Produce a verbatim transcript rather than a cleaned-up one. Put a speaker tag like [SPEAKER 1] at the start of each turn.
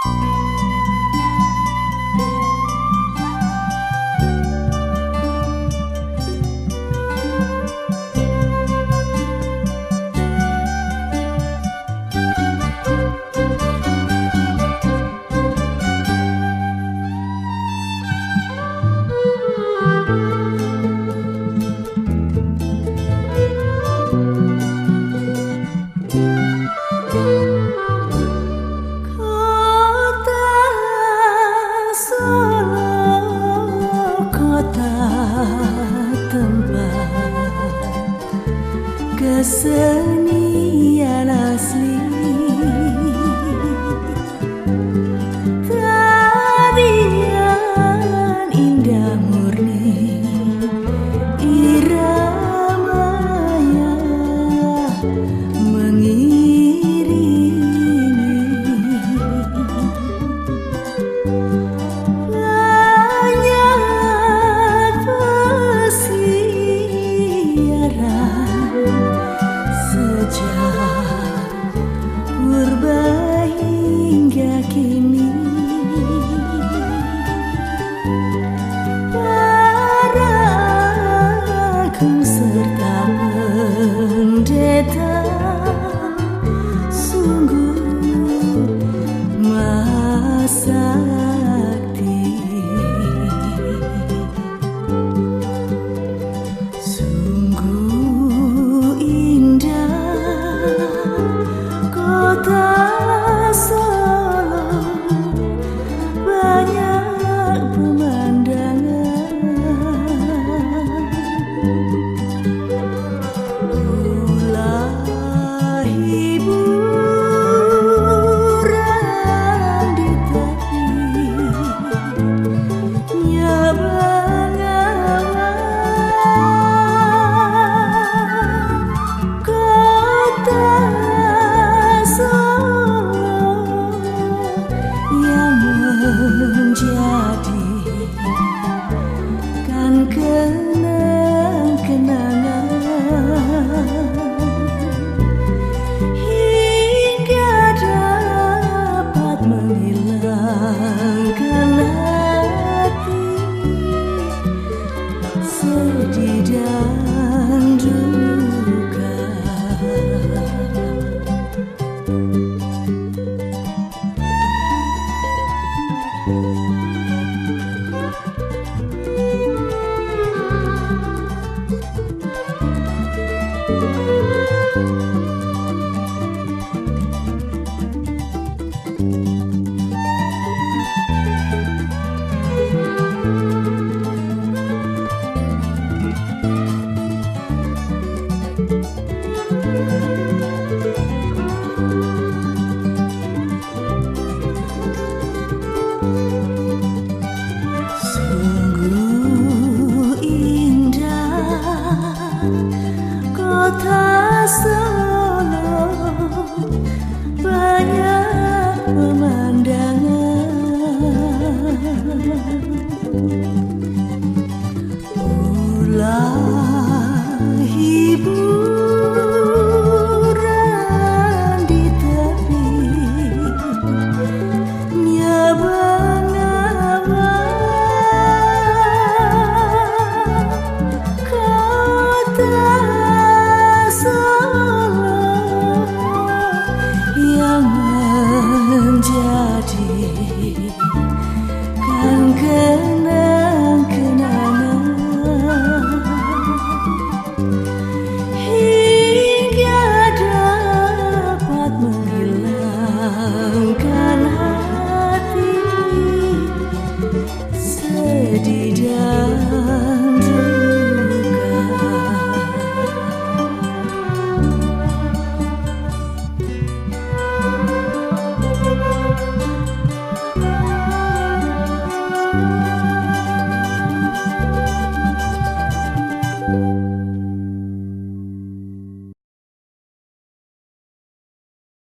[SPEAKER 1] Kesenian asli, tarian indah murni, iramanya mengiringi. Banyak pesiaran sejak purba hingga kini, para agung serta pendeta sungguh masakti. Sungguh indah kota Solo, banyak pemandangan. Ulah hiburan di tepi Nyabangawan, kota Solo yang menjadi kan kenang-kenangan hingga dapat menghilangkan hati sedih dan duka. Sungguh indah kota Solo, banyak pemandangan. Ulah hiburan di tepi Nyabangawan, kota Solo yang menjadi kan kenang-kenangan hingga dapat menghilangkan hati sedih dan